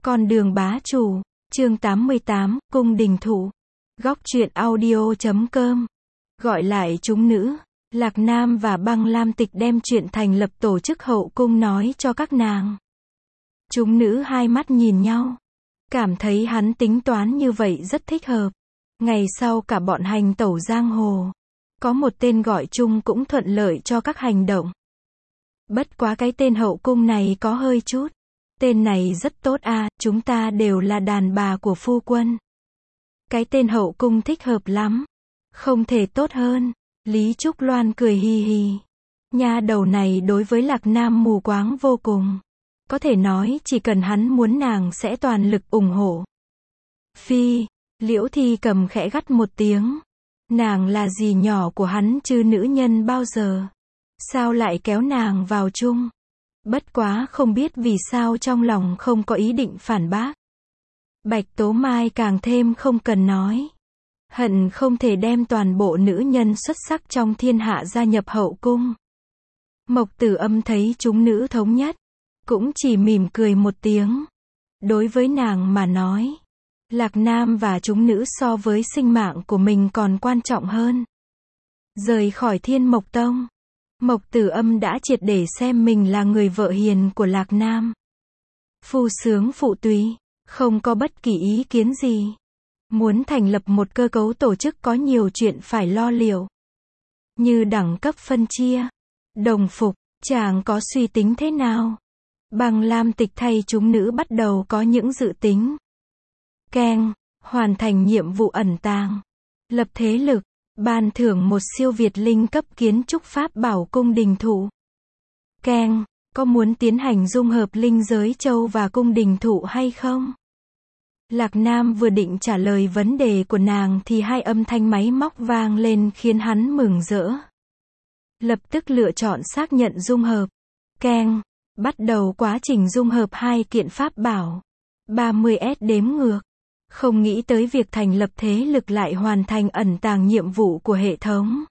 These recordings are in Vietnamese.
Con đường bá chủ, chương 88, cung đình thụ. Góc truyện audio.com. Gọi lại chúng nữ, Lạc Nam và Băng Lam Tịch đem chuyện thành lập tổ chức hậu cung nói cho các nàng. Chúng nữ hai mắt nhìn nhau, cảm thấy hắn tính toán như vậy rất thích hợp. Ngày sau cả bọn hành tẩu giang hồ, có một tên gọi chung cũng thuận lợi cho các hành động. Bất quá cái tên hậu cung này có hơi chút. Tên này rất tốt à, chúng ta đều là đàn bà của phu quân. Cái tên hậu cung thích hợp lắm. Không thể tốt hơn. Lý Trúc Loan cười hì hì. Nha đầu này đối với Lạc Nam mù quáng vô cùng. Có thể nói chỉ cần hắn muốn nàng sẽ toàn lực ủng hộ. Phi, Liễu Thi Cầm khẽ gắt một tiếng. Nàng là dì nhỏ của hắn chứ nữ nhân bao giờ. Sao lại kéo nàng vào chung? Bất quá không biết vì sao trong lòng không có ý định phản bác. Bạch Tố Mai càng thêm không cần nói. Hận không thể đem toàn bộ nữ nhân xuất sắc trong thiên hạ gia nhập hậu cung. Mộc Tử Âm thấy chúng nữ thống nhất, cũng chỉ mỉm cười một tiếng. Đối với nàng mà nói, Lạc Nam và chúng nữ so với sinh mạng của mình còn quan trọng hơn. Rời khỏi Thiên Mộc Tông, Mộc Tử Âm đã triệt để xem mình là người vợ hiền của Lạc Nam. Phu sướng phụ tùy, không có bất kỳ ý kiến gì. Muốn thành lập một cơ cấu tổ chức có nhiều chuyện phải lo liệu. Như đẳng cấp phân chia, đồng phục, chàng có suy tính thế nào? Băng Lam Tịch thay chúng nữ bắt đầu có những dự tính. Keng, hoàn thành nhiệm vụ ẩn tàng, lập thế lực. Ban thưởng một siêu việt linh cấp kiến trúc pháp bảo cung đình thụ. Keng, có muốn tiến hành dung hợp linh giới châu và cung đình thụ hay không? Lạc Nam vừa định trả lời vấn đề của nàng thì hai âm thanh máy móc vang lên khiến hắn mừng rỡ. Lập tức lựa chọn xác nhận dung hợp. Keng, bắt đầu quá trình dung hợp hai kiện pháp bảo. 30S đếm ngược. Không nghĩ tới việc thành lập thế lực lại hoàn thành ẩn tàng nhiệm vụ của hệ thống.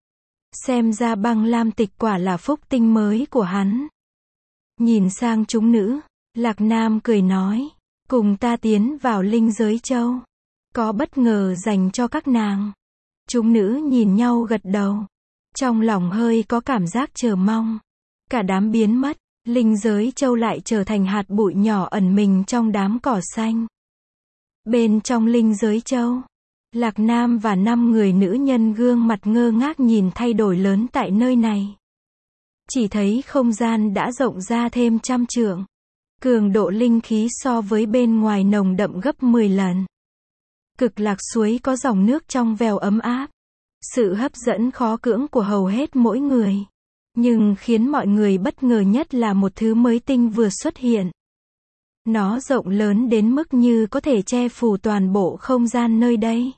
Xem ra Băng Lam Tịch quả là phúc tinh mới của hắn. Nhìn sang chúng nữ, Lạc Nam cười nói, cùng ta tiến vào linh giới châu. Có bất ngờ dành cho các nàng. Chúng nữ nhìn nhau gật đầu. Trong lòng hơi có cảm giác chờ mong. Cả đám biến mất, linh giới châu lại trở thành hạt bụi nhỏ ẩn mình trong đám cỏ xanh. Bên trong linh giới châu, Lạc Nam và 5 người nữ nhân gương mặt ngơ ngác nhìn thay đổi lớn tại nơi này. Chỉ thấy không gian đã rộng ra thêm 100 trượng. Cường độ linh khí so với bên ngoài nồng đậm gấp 10 lần. Cực lạc suối có dòng nước trong veo ấm áp. Sự hấp dẫn khó cưỡng của hầu hết mỗi người. Nhưng khiến mọi người bất ngờ nhất là một thứ mới tinh vừa xuất hiện. Nó rộng lớn đến mức như có thể che phủ toàn bộ không gian nơi đây.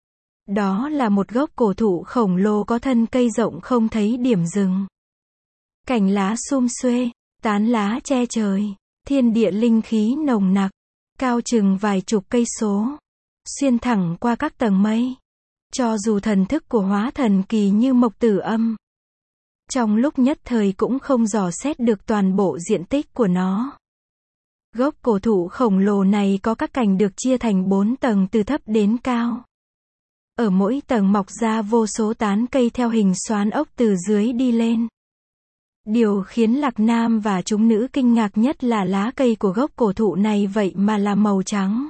Đó là một gốc cổ thụ khổng lồ có thân cây rộng không thấy điểm dừng. Cành lá sum xuê, tán lá che trời, thiên địa linh khí nồng nặc, cao chừng vài chục cây số, xuyên thẳng qua các tầng mây. Cho dù thần thức của hóa thần kỳ như Mộc Tử Âm, trong lúc nhất thời cũng không dò xét được toàn bộ diện tích của nó. Gốc cổ thụ khổng lồ này có các cành được chia thành 4 tầng từ thấp đến cao. Ở mỗi tầng mọc ra vô số tán cây theo hình xoắn ốc từ dưới đi lên. Điều khiến Lạc Nam và chúng nữ kinh ngạc nhất là lá cây của gốc cổ thụ này vậy mà là màu trắng.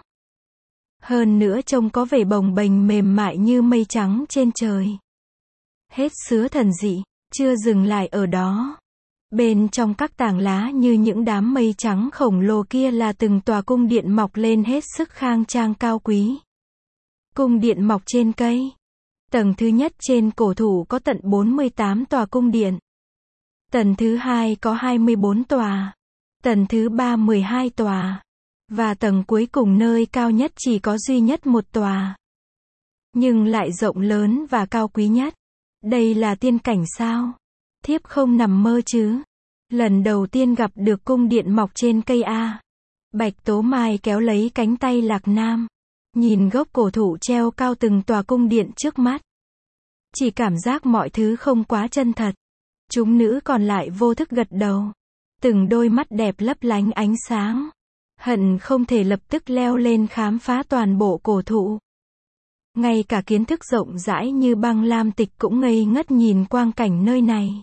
Hơn nữa trông có vẻ bồng bềnh mềm mại như mây trắng trên trời. Hết sứa thần dị, chưa dừng lại ở đó. Bên trong các tảng lá như những đám mây trắng khổng lồ kia là từng tòa cung điện mọc lên hết sức khang trang cao quý. Cung điện mọc trên cây. Tầng thứ nhất trên cổ thụ có tận 48 tòa cung điện. Tầng thứ hai có 24 tòa. Tầng thứ ba 12 tòa. Và tầng cuối cùng nơi cao nhất chỉ có duy nhất một tòa. Nhưng lại rộng lớn và cao quý nhất. Đây là tiên cảnh sao? Thiếp không nằm mơ chứ. Lần đầu tiên gặp được cung điện mọc trên cây A. Bạch Tố Mai kéo lấy cánh tay Lạc Nam. Nhìn gốc cổ thụ treo cao từng tòa cung điện trước mắt. Chỉ cảm giác mọi thứ không quá chân thật. Chúng nữ còn lại vô thức gật đầu. Từng đôi mắt đẹp lấp lánh ánh sáng. hận không thể lập tức leo lên khám phá toàn bộ cổ thụ. Ngay cả kiến thức rộng rãi như Băng Lam Tịch cũng ngây ngất nhìn quang cảnh nơi này.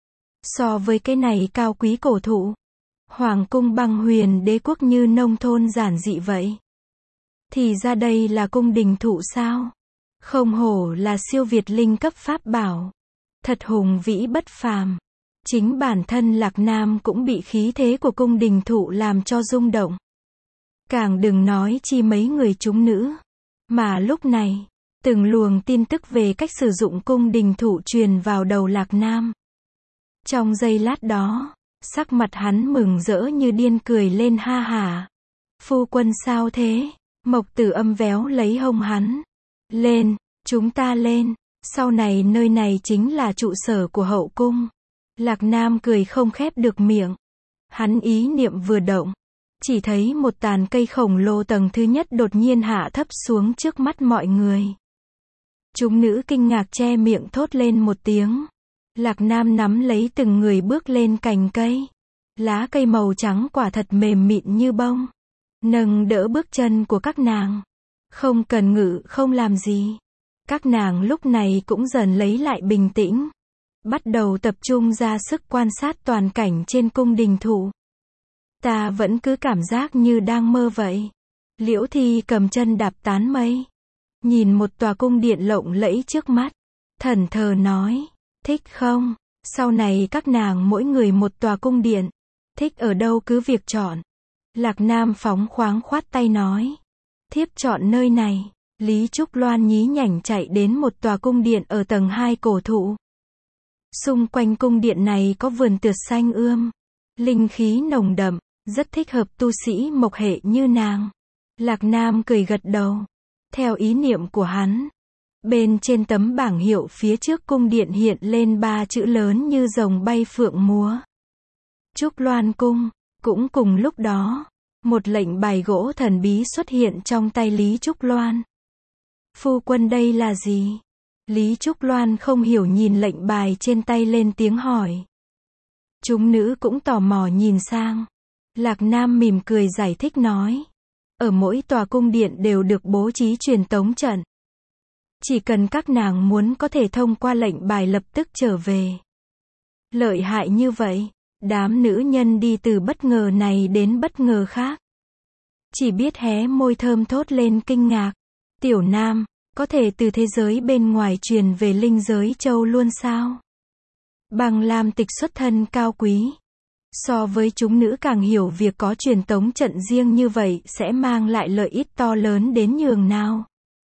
So với cái này cao quý cổ thụ, Hoàng cung Băng Huyền Đế quốc như nông thôn giản dị vậy. Thì ra đây là cung đình thụ sao? Không hổ là siêu việt linh cấp pháp bảo. Thật hùng vĩ bất phàm. Chính bản thân Lạc Nam cũng bị khí thế của cung đình thụ làm cho rung động. Càng đừng nói chi mấy người chúng nữ. Mà lúc này, từng luồng tin tức về cách sử dụng cung đình thụ truyền vào đầu Lạc Nam. Trong giây lát đó, sắc mặt hắn mừng rỡ như điên cười lên ha hả. Phu quân sao thế? Mộc Tử Âm véo lấy hông hắn. Lên, chúng ta lên, sau này nơi này chính là trụ sở của hậu cung. Lạc Nam cười không khép được miệng. Hắn ý niệm vừa động, chỉ thấy một tàn cây khổng lồ tầng thứ nhất đột nhiên hạ thấp xuống trước mắt mọi người. Chúng nữ kinh ngạc che miệng thốt lên một tiếng. Lạc Nam nắm lấy từng người bước lên cành cây. Lá cây màu trắng quả thật mềm mịn như bông. Nâng đỡ bước chân của các nàng. Không cần ngự không làm gì. Các nàng lúc này cũng dần lấy lại bình tĩnh. Bắt đầu tập trung ra sức quan sát toàn cảnh trên cung đình thụ. Ta vẫn cứ cảm giác như đang mơ vậy. Liễu Thi cầm chân đạp tán mây. Nhìn một tòa cung điện lộng lẫy trước mắt. Thẫn thờ nói. Thích không? Sau này các nàng mỗi người một tòa cung điện. Thích ở đâu cứ việc chọn. Lạc Nam phóng khoáng khoát tay nói. Thiếp chọn nơi này. Lý Trúc Loan nhí nhảnh chạy đến một tòa cung điện ở tầng 2 cổ thụ. Xung quanh cung điện này có vườn tược xanh ươm. Linh khí nồng đậm, rất thích hợp tu sĩ mộc hệ như nàng. Lạc Nam cười gật đầu. Theo ý niệm của hắn. Bên trên tấm bảng hiệu phía trước cung điện hiện lên 3 chữ lớn như rồng bay phượng múa. Trúc Loan cung. Cũng cùng lúc đó, một lệnh bài gỗ thần bí xuất hiện trong tay Lý Trúc Loan. Phu quân đây là gì? Lý Trúc Loan không hiểu nhìn lệnh bài trên tay lên tiếng hỏi. Chúng nữ cũng tò mò nhìn sang. Lạc Nam mỉm cười giải thích nói. Ở mỗi tòa cung điện đều được bố trí truyền tống trận. Chỉ cần các nàng muốn có thể thông qua lệnh bài lập tức trở về. Lợi hại như vậy, đám nữ nhân đi từ bất ngờ này đến bất ngờ khác. Chỉ biết hé môi thơm thốt lên kinh ngạc. Tiểu Nam, có thể từ thế giới bên ngoài truyền về linh giới châu luôn sao? Băng Lam Tịch xuất thân cao quý. So với chúng nữ càng hiểu việc có truyền tống trận riêng như vậy sẽ mang lại lợi ích to lớn đến nhường nào.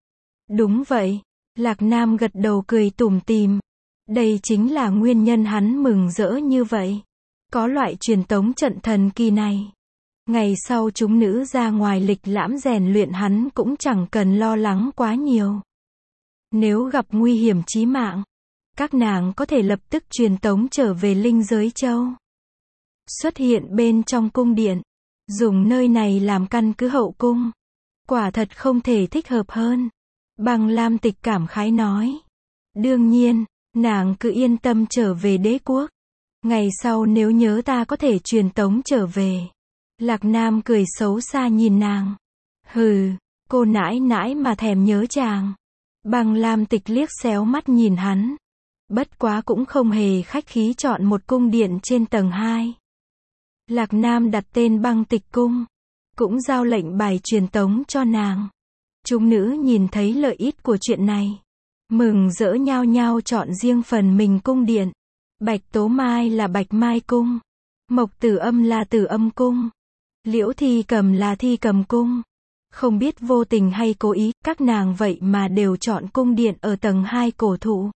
Đúng vậy, Lạc Nam gật đầu cười tủm tỉm. Đây chính là nguyên nhân hắn mừng rỡ như vậy. Có loại truyền tống trận thần kỳ này. Ngày sau chúng nữ ra ngoài lịch lãm rèn luyện hắn cũng chẳng cần lo lắng quá nhiều. Nếu gặp nguy hiểm chí mạng, các nàng có thể lập tức truyền tống trở về linh giới châu. Xuất hiện bên trong cung điện, dùng nơi này làm căn cứ hậu cung. Quả thật không thể thích hợp hơn. Băng Lam Tịch cảm khái nói. Đương nhiên, nàng cứ yên tâm trở về đế quốc. Ngày sau nếu nhớ ta có thể truyền tống trở về. Lạc Nam cười xấu xa nhìn nàng. Hừ, cô nãi nãi mà thèm nhớ chàng. Băng Lam Tịch liếc xéo mắt nhìn hắn. Bất quá cũng không hề khách khí chọn một cung điện trên tầng 2. Lạc Nam đặt tên Băng Tịch cung. Cũng giao lệnh bài truyền tống cho nàng. Chúng nữ nhìn thấy lợi ích của chuyện này. Mừng rỡ nhao nhao chọn riêng phần mình cung điện. Bạch Tố Mai là Bạch Mai cung. Mộc Tử Âm là Tử Âm cung. Liễu Thi Cầm là Thi Cầm cung. Không biết vô tình hay cố ý, các nàng vậy mà đều chọn cung điện ở tầng 2 cổ thụ.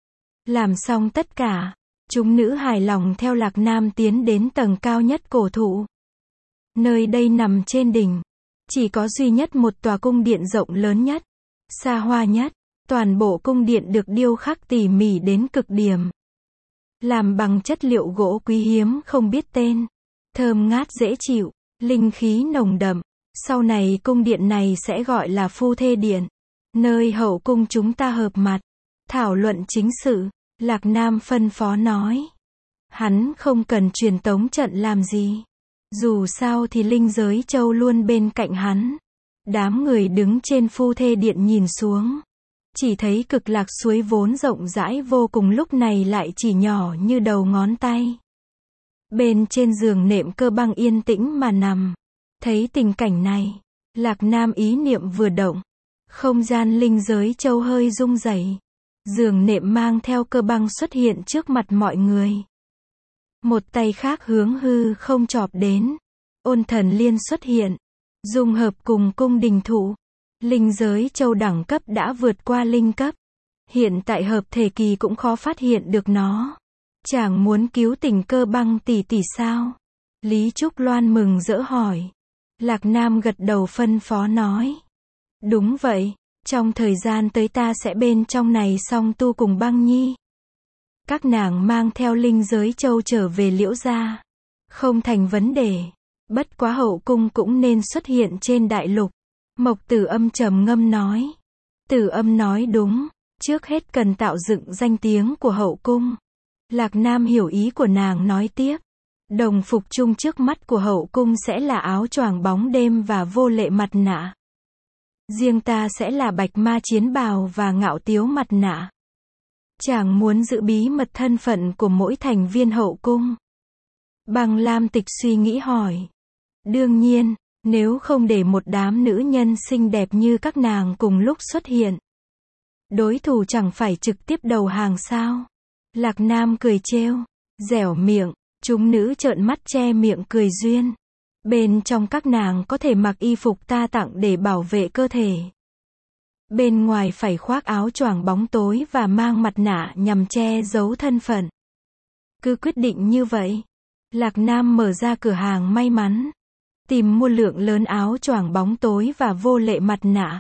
Làm xong tất cả, chúng nữ hài lòng theo Lạc Nam tiến đến tầng cao nhất cổ thụ. Nơi đây nằm trên đỉnh. Chỉ có duy nhất một tòa cung điện rộng lớn nhất, xa hoa nhất. Toàn bộ cung điện được điêu khắc tỉ mỉ đến cực điểm. Làm bằng chất liệu gỗ quý hiếm không biết tên. Thơm ngát dễ chịu, linh khí nồng đậm. Sau này cung điện này sẽ gọi là phu thê điện. Nơi hậu cung chúng ta hợp mặt. Thảo luận chính sự. Lạc Nam phân phó nói. Hắn không cần truyền tống trận làm gì. Dù sao thì linh giới châu luôn bên cạnh hắn. Đám người đứng trên phu thê điện nhìn xuống. Chỉ thấy cực lạc suối vốn rộng rãi vô cùng lúc này lại chỉ nhỏ như đầu ngón tay. Bên trên giường nệm Cơ Băng yên tĩnh mà nằm. Thấy tình cảnh này, Lạc Nam ý niệm vừa động. Không gian linh giới châu hơi rung rẩy. Giường nệm mang theo Cơ Băng xuất hiện trước mặt mọi người. Một tay khác hướng hư không chộp đến. Ôn Thần Liên xuất hiện. Dung hợp cùng cung đình thụ. Linh giới châu đẳng cấp đã vượt qua linh cấp. Hiện tại hợp thể kỳ cũng khó phát hiện được nó. Chàng muốn cứu tình Cơ Băng tỷ tỷ sao? Lý Trúc Loan mừng rỡ hỏi. Lạc Nam gật đầu phân phó nói. Đúng vậy, trong thời gian tới ta sẽ bên trong này song tu cùng Băng Nhi. Các nàng mang theo linh giới châu trở về Liễu gia. Không thành vấn đề. Bất quá hậu cung cũng nên xuất hiện trên đại lục. Mộc Tử Âm trầm ngâm nói. Tử Âm nói đúng, trước hết cần tạo dựng danh tiếng của hậu cung. Lạc Nam hiểu ý của nàng nói tiếp. Đồng phục chung trước mắt của hậu cung sẽ là áo choàng bóng đêm và vô lệ mặt nạ. Riêng ta sẽ là bạch ma chiến bào và ngạo tiếu mặt nạ. Chàng muốn giữ bí mật thân phận của mỗi thành viên hậu cung. Băng Lam Tịch suy nghĩ hỏi. Đương nhiên, nếu không để một đám nữ nhân xinh đẹp như các nàng cùng lúc xuất hiện, đối thủ chẳng phải trực tiếp đầu hàng sao? Lạc Nam cười trêu, dẻo miệng, chúng nữ trợn mắt che miệng cười duyên. Bên trong các nàng có thể mặc y phục ta tặng để bảo vệ cơ thể. Bên ngoài phải khoác áo choàng bóng tối và mang mặt nạ nhằm che giấu thân phận. Cứ quyết định như vậy. Lạc Nam mở ra cửa hàng may mắn. Tìm mua lượng lớn áo choàng bóng tối và vô lệ mặt nạ.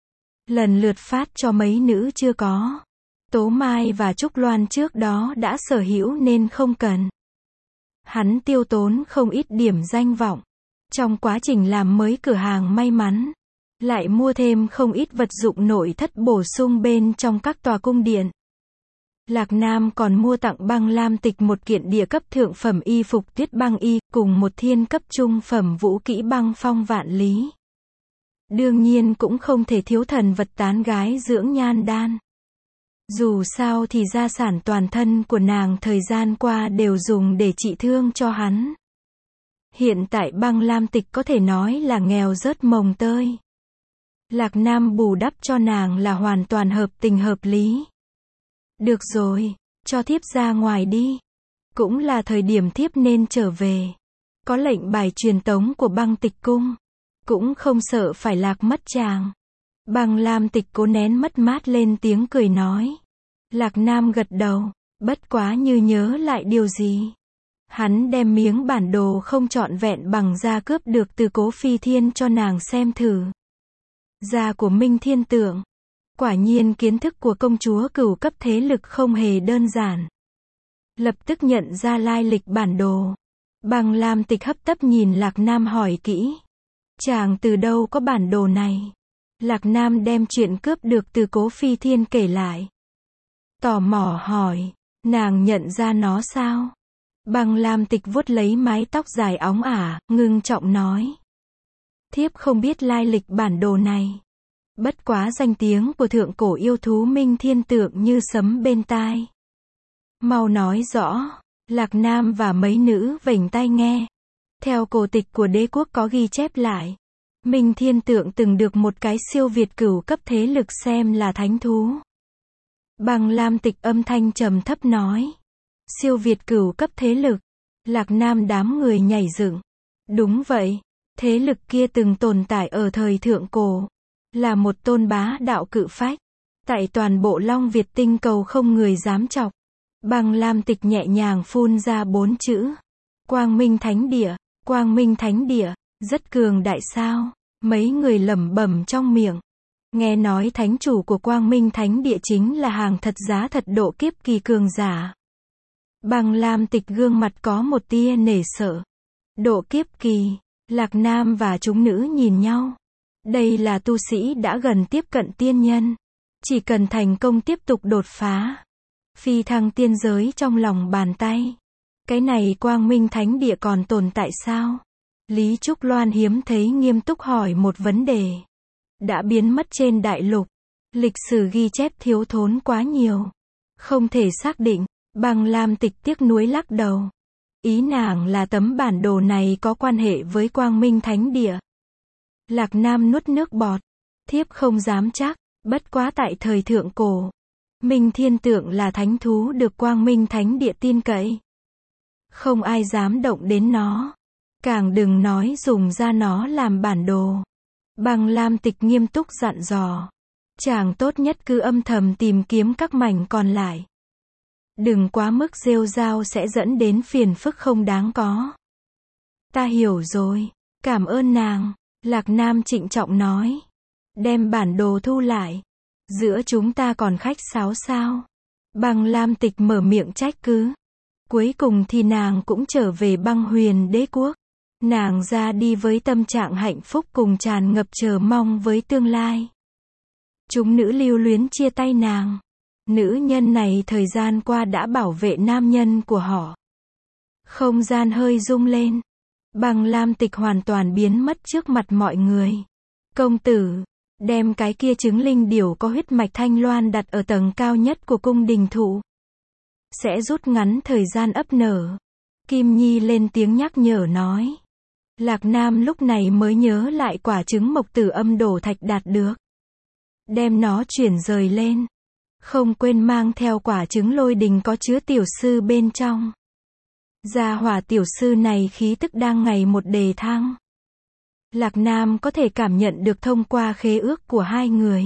Lần lượt phát cho mấy nữ chưa có. Tố Mai và Trúc Loan trước đó đã sở hữu nên không cần. Hắn tiêu tốn không ít điểm danh vọng. Trong quá trình làm mới cửa hàng may mắn, lại mua thêm không ít vật dụng nội thất bổ sung bên trong các tòa cung điện. Lạc Nam còn mua tặng Băng Lam Tịch một kiện địa cấp thượng phẩm y phục Tuyết Băng y, cùng một thiên cấp trung phẩm vũ kỹ Băng Phong Vạn Lý. Đương nhiên cũng không thể thiếu thần vật tán gái dưỡng nhan đan. Dù sao thì gia sản toàn thân của nàng thời gian qua đều dùng để trị thương cho hắn. Hiện tại Băng Lam Tịch có thể nói là nghèo rớt mồng tơi. Lạc Nam bù đắp cho nàng là hoàn toàn hợp tình hợp lý. Được rồi, cho thiếp ra ngoài đi. Cũng là thời điểm thiếp nên trở về. Có lệnh bài truyền tống của Băng Tịch cung. Cũng không sợ phải lạc mất chàng. Băng Lam Tịch cố nén mất mát lên tiếng cười nói. Lạc Nam gật đầu, bất quá như nhớ lại điều gì. Hắn đem miếng bản đồ không trọn vẹn bằng da cướp được từ Cố Phi Thiên cho nàng xem thử. Da của Minh Thiên Tượng. Quả nhiên kiến thức của công chúa cửu cấp thế lực không hề đơn giản. Lập tức nhận ra lai lịch bản đồ. Băng Lam Tịch hấp tấp nhìn Lạc Nam hỏi kỹ. Chàng từ đâu có bản đồ này? Lạc Nam đem chuyện cướp được từ Cố Phi Thiên kể lại. Tò mò hỏi, nàng nhận ra nó sao? Băng Lam Tịch vuốt lấy mái tóc dài óng ả, ngưng trọng nói. Thiếp không biết lai lịch bản đồ này. Bất quá danh tiếng của thượng cổ yêu thú Minh Thiên Tượng như sấm bên tai. Mau nói rõ. Lạc Nam và mấy nữ vểnh tai nghe. Theo cổ tịch của đế quốc có ghi chép lại, Minh Thiên Tượng từng được một cái siêu việt cửu cấp thế lực xem là thánh thú. Băng Lam Tịch âm thanh trầm thấp nói. Siêu việt cửu cấp thế lực. Lạc Nam đám người nhảy dựng. Đúng vậy, thế lực kia từng tồn tại ở thời thượng cổ. Là một tôn bá đạo cự phách. Tại toàn bộ Long Việt tinh cầu không người dám chọc. Băng Lam Tịch nhẹ nhàng phun ra 4 chữ. Quang Minh Thánh Địa. Quang Minh Thánh Địa, rất cường đại sao? Mấy người lẩm bẩm trong miệng. Nghe nói thánh chủ của Quang Minh Thánh Địa chính là hàng thật giá thật độ kiếp kỳ cường giả. Băng Lam Tịch gương mặt có một tia nể sợ. Độ kiếp kỳ. Lạc Nam và chúng nữ nhìn nhau. Đây là tu sĩ đã gần tiếp cận tiên nhân. Chỉ cần thành công tiếp tục đột phá. Phi thăng tiên giới trong lòng bàn tay. Cái này Quang Minh Thánh Địa còn tồn tại sao? Lý Trúc Loan hiếm thấy nghiêm túc hỏi một vấn đề. Đã biến mất trên đại lục. Lịch sử ghi chép thiếu thốn quá nhiều. Không thể xác định. Băng Lam Tịch tiếc nuối lắc đầu. Ý nàng là tấm bản đồ này có quan hệ với Quang Minh Thánh Địa. Lạc Nam nuốt nước bọt. Thiếp không dám chắc, bất quá tại thời thượng cổ. Minh Thiên Tượng là thánh thú được Quang Minh Thánh Địa tin cậy. Không ai dám động đến nó. Càng đừng nói dùng ra nó làm bản đồ. Băng Lam Tịch nghiêm túc dặn dò. Chàng tốt nhất cứ âm thầm tìm kiếm các mảnh còn lại. Đừng quá mức rêu rao sẽ dẫn đến phiền phức không đáng có. Ta hiểu rồi, cảm ơn nàng, Lạc Nam trịnh trọng nói. Đem bản đồ thu lại. Giữa chúng ta còn khách sáo sao? Băng Lam Tịch mở miệng trách cứ. Cuối cùng thì nàng cũng trở về Băng Huyền Đế quốc. Nàng ra đi với tâm trạng hạnh phúc cùng tràn ngập chờ mong với tương lai. Chúng nữ lưu luyến chia tay nàng. Nữ nhân này thời gian qua đã bảo vệ nam nhân của họ. Không gian hơi rung lên. Băng Lam Tịch hoàn toàn biến mất trước mặt mọi người. Công tử, đem cái kia trứng linh điểu có huyết mạch thanh loan đặt ở tầng cao nhất của cung đình thụ. Sẽ rút ngắn thời gian ấp nở. Kim Nhi lên tiếng nhắc nhở nói. Lạc Nam lúc này mới nhớ lại quả trứng mộc tử âm đổ thạch đạt được. Đem nó chuyển rời lên. Không quên mang theo quả trứng lôi đình có chứa tiểu sư bên trong. Gia hỏa tiểu sư này khí tức đang ngày một đề thăng. Lạc Nam có thể cảm nhận được thông qua khế ước của hai người.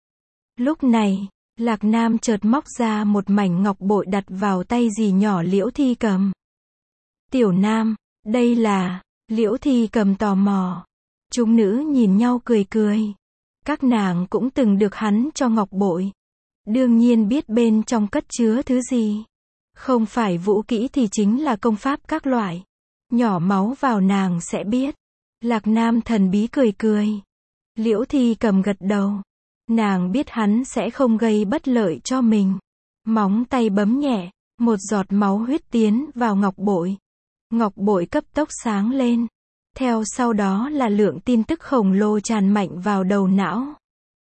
Lúc này, Lạc Nam chợt móc ra một mảnh ngọc bội đặt vào tay dì nhỏ Liễu Thi Cầm. Tiểu Nam, đây là... Liễu Thi Cầm tò mò. Chúng nữ nhìn nhau cười cười. Các nàng cũng từng được hắn cho ngọc bội. Đương nhiên biết bên trong cất chứa thứ gì. Không phải vũ kỹ thì chính là công pháp các loại. Nhỏ máu vào nàng sẽ biết. Lạc Nam thần bí cười cười. Liễu Thi Cầm gật đầu. Nàng biết hắn sẽ không gây bất lợi cho mình. Móng tay bấm nhẹ. Một giọt máu huyết tiến vào ngọc bội. Ngọc bội cấp tốc sáng lên. Theo sau đó là lượng tin tức khổng lồ tràn mạnh vào đầu não.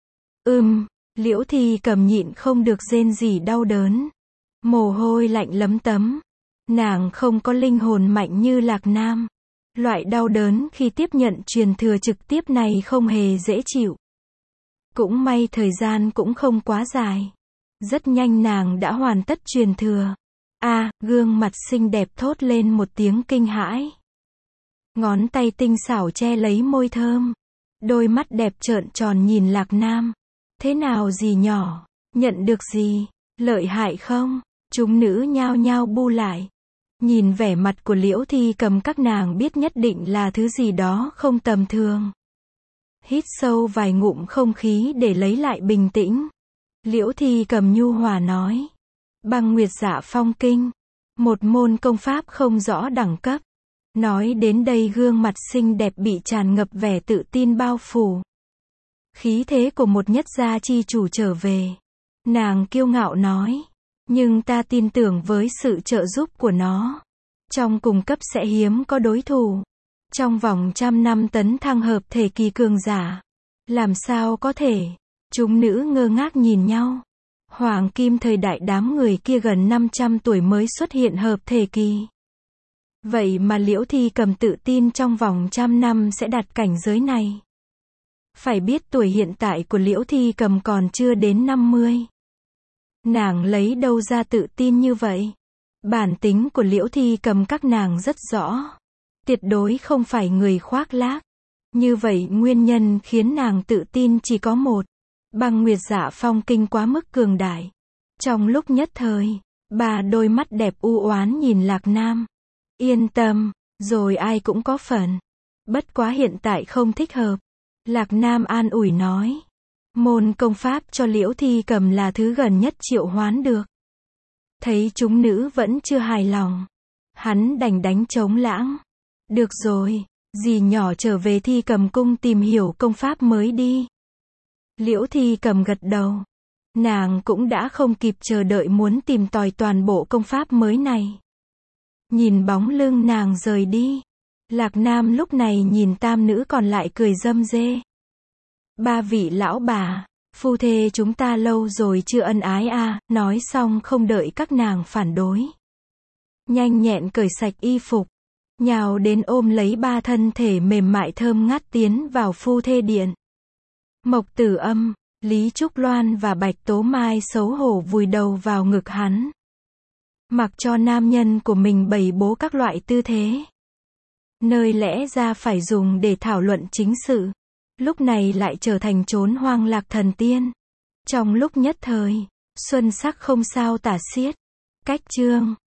Liễu Thi Cầm nhịn không được rên rỉ đau đớn. Mồ hôi lạnh lấm tấm. Nàng không có linh hồn mạnh như Lạc Nam. Loại đau đớn khi tiếp nhận truyền thừa trực tiếp này không hề dễ chịu. Cũng may thời gian cũng không quá dài. Rất nhanh nàng đã hoàn tất truyền thừa. Gương mặt xinh đẹp thốt lên một tiếng kinh hãi. Ngón tay tinh xảo che lấy môi thơm. Đôi mắt đẹp trợn tròn nhìn Lạc Nam. Thế nào dì nhỏ? Nhận được gì? Lợi hại không? Chúng nữ nhao nhao bu lại. Nhìn vẻ mặt của Liễu Thi Cầm các nàng biết nhất định là thứ gì đó không tầm thường. Hít sâu vài ngụm không khí để lấy lại bình tĩnh. Liễu Thi Cầm nhu hòa nói. Băng Nguyệt Dạ Phong Kinh. Một môn công pháp không rõ đẳng cấp. Nói đến đây gương mặt xinh đẹp bị tràn ngập vẻ tự tin bao phủ. Khí thế của một nhất gia chi chủ trở về. Nàng kiêu ngạo nói. Nhưng ta tin tưởng với sự trợ giúp của nó. Trong cùng cấp sẽ hiếm có đối thủ. Trong vòng 100 năm tấn thăng hợp thể kỳ cường giả. Làm sao có thể? Chúng nữ ngơ ngác nhìn nhau. Hoàng kim thời đại đám người kia gần 500 tuổi mới xuất hiện hợp thể kỳ. Vậy mà Liễu Thi Cầm tự tin trong vòng 100 năm sẽ đạt cảnh giới này. Phải biết tuổi hiện tại của Liễu Thi Cầm còn chưa đến 50. Nàng lấy đâu ra tự tin như vậy? Bản tính của Liễu Thi Cầm các nàng rất rõ. Tuyệt đối không phải người khoác lác. Như vậy nguyên nhân khiến nàng tự tin chỉ có một. Băng Nguyệt Dạ Phong Kinh quá mức cường đại. Trong lúc nhất thời, bà đôi mắt đẹp u oán nhìn Lạc Nam. Yên tâm, rồi ai cũng có phần. Bất quá hiện tại không thích hợp. Lạc Nam an ủi nói. Môn công pháp cho Liễu Thi Cầm là thứ gần nhất triệu hoán được. Thấy chúng nữ vẫn chưa hài lòng. Hắn đành đánh trống lãng. Được rồi, dì nhỏ trở về Thi Cầm cung tìm hiểu công pháp mới đi. Liễu Thi Cầm gật đầu. Nàng cũng đã không kịp chờ đợi muốn tìm tòi toàn bộ công pháp mới này. Nhìn bóng lưng nàng rời đi. Lạc Nam lúc này nhìn tam nữ còn lại cười râm rê. Ba vị lão bà, phu thê chúng ta lâu rồi chưa ân ái a, nói xong không đợi các nàng phản đối. Nhanh nhẹn cởi sạch y phục, nhào đến ôm lấy ba thân thể mềm mại thơm ngát tiến vào phu thê điện. Mộc Tử Âm, Lý Trúc Loan và Bạch Tố Mai xấu hổ vùi đầu vào ngực hắn. Mặc cho nam nhân của mình bày bố các loại tư thế. Nơi lẽ ra phải dùng để thảo luận chính sự. Lúc này lại trở thành chốn hoang lạc thần tiên. Trong lúc nhất thời, xuân sắc không sao tả xiết. Cách chương